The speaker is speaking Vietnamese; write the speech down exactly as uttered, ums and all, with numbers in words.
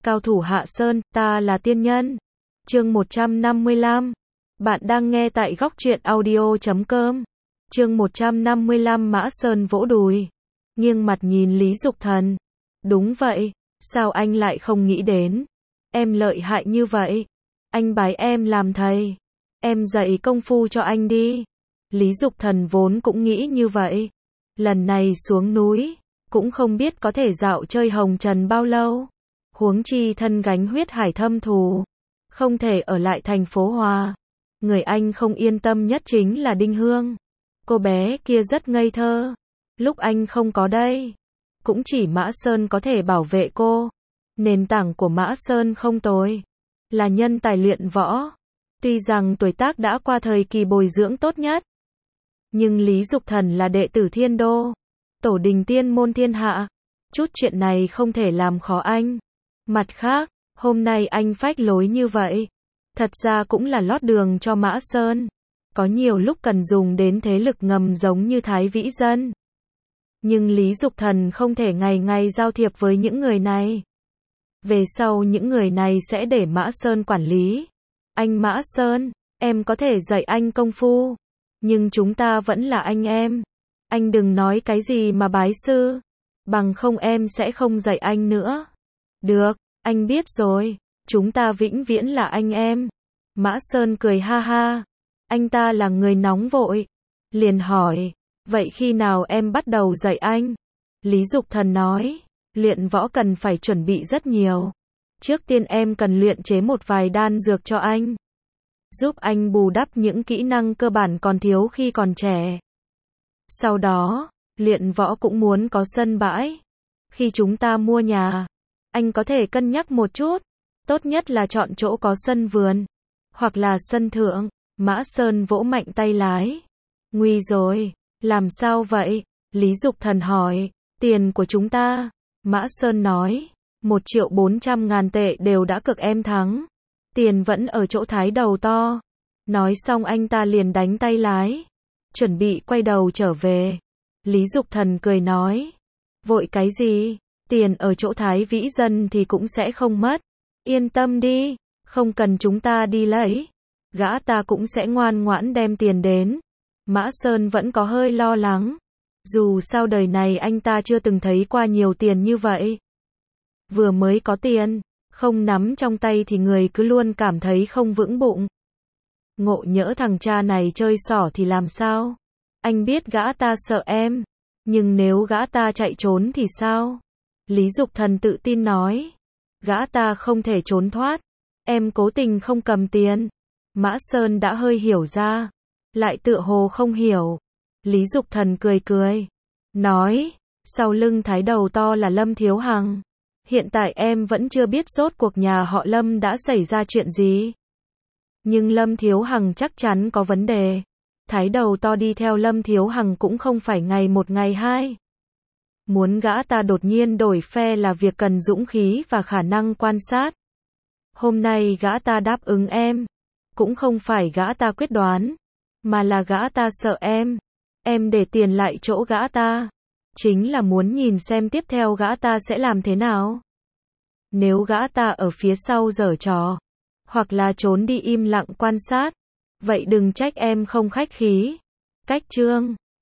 Cao thủ hạ sơn, ta là tiên nhân. Chương một trăm năm mươi lăm. Bạn đang nghe tại góc truyện audio chấm com. Chương một trăm năm mươi lăm Mã Sơn vỗ đùi, nghiêng mặt nhìn Lý Dục Thần. Đúng vậy, sao anh lại không nghĩ đến? Em lợi hại như vậy, anh bái em làm thầy, em dạy công phu cho anh đi. Lý Dục Thần vốn cũng nghĩ như vậy. Lần này xuống núi, cũng không biết có thể dạo chơi hồng trần bao lâu. Huống chi thân gánh huyết hải thâm thù, không thể ở lại thành phố Hòa. Người anh không yên tâm nhất chính là Đinh Hương. Cô bé kia rất ngây thơ. Lúc anh không có đây, cũng chỉ Mã Sơn có thể bảo vệ cô. Nền tảng của Mã Sơn không tồi, là nhân tài luyện võ. Tuy rằng tuổi tác đã qua thời kỳ bồi dưỡng tốt nhất, nhưng Lý Dục Thần là đệ tử Thiên Đô, tổ đình tiên môn thiên hạ. Chút chuyện này không thể làm khó anh. Mặt khác, hôm nay anh phách lối như vậy, thật ra cũng là lót đường cho Mã Sơn. Có nhiều lúc cần dùng đến thế lực ngầm giống như Thái Vĩ Dân. Nhưng Lý Dục Thần không thể ngày ngày giao thiệp với những người này. Về sau những người này sẽ để Mã Sơn quản lý. Anh Mã Sơn, em có thể dạy anh công phu, nhưng chúng ta vẫn là anh em. Anh đừng nói cái gì mà bái sư, bằng không em sẽ không dạy anh nữa. Được, anh biết rồi, chúng ta vĩnh viễn là anh em. Mã Sơn cười ha ha. Anh ta là người nóng vội, liền hỏi, vậy khi nào em bắt đầu dạy anh? Lý Dục Thần nói, luyện võ cần phải chuẩn bị rất nhiều. Trước tiên em cần luyện chế một vài đan dược cho anh, giúp anh bù đắp những kỹ năng cơ bản còn thiếu khi còn trẻ. Sau đó, luyện võ cũng muốn có sân bãi. Khi chúng ta mua nhà, anh có thể cân nhắc một chút, tốt nhất là chọn chỗ có sân vườn, hoặc là sân thượng. Mã Sơn vỗ mạnh tay lái. Nguy rồi, làm sao vậy? Lý Dục Thần hỏi. Tiền của chúng ta. Mã Sơn nói, một triệu bốn trăm ngàn tệ đều đã cực em thắng. Tiền vẫn ở chỗ Thái đầu to. Nói xong anh ta liền đánh tay lái, chuẩn bị quay đầu trở về. Lý Dục Thần cười nói, vội cái gì? Tiền ở chỗ Thái Vĩ Dân thì cũng sẽ không mất. Yên tâm đi, không cần chúng ta đi lấy, gã ta cũng sẽ ngoan ngoãn đem tiền đến. Mã Sơn vẫn có hơi lo lắng. Dù sao đời này anh ta chưa từng thấy qua nhiều tiền như vậy. Vừa mới có tiền, không nắm trong tay thì người cứ luôn cảm thấy không vững bụng. Ngộ nhỡ thằng cha này chơi xỏ thì làm sao? Anh biết gã ta sợ em, nhưng nếu gã ta chạy trốn thì sao? Lý Dục Thần tự tin nói, gã ta không thể trốn thoát. Em cố tình không cầm tiền. Mã Sơn đã hơi hiểu ra, lại tựa hồ không hiểu. Lý Dục Thần cười cười, nói, sau lưng Thái đầu to là Lâm Thiếu Hằng. Hiện tại em vẫn chưa biết rốt cuộc nhà họ Lâm đã xảy ra chuyện gì. Nhưng Lâm Thiếu Hằng chắc chắn có vấn đề. Thái đầu to đi theo Lâm Thiếu Hằng cũng không phải ngày một ngày hai. Muốn gã ta đột nhiên đổi phe là việc cần dũng khí và khả năng quan sát. Hôm nay gã ta đáp ứng em, cũng không phải gã ta quyết đoán, mà là gã ta sợ em. Em để tiền lại chỗ gã ta, chính là muốn nhìn xem tiếp theo gã ta sẽ làm thế nào. Nếu gã ta ở phía sau giở trò, hoặc là trốn đi im lặng quan sát, vậy đừng trách em không khách khí. Cách chương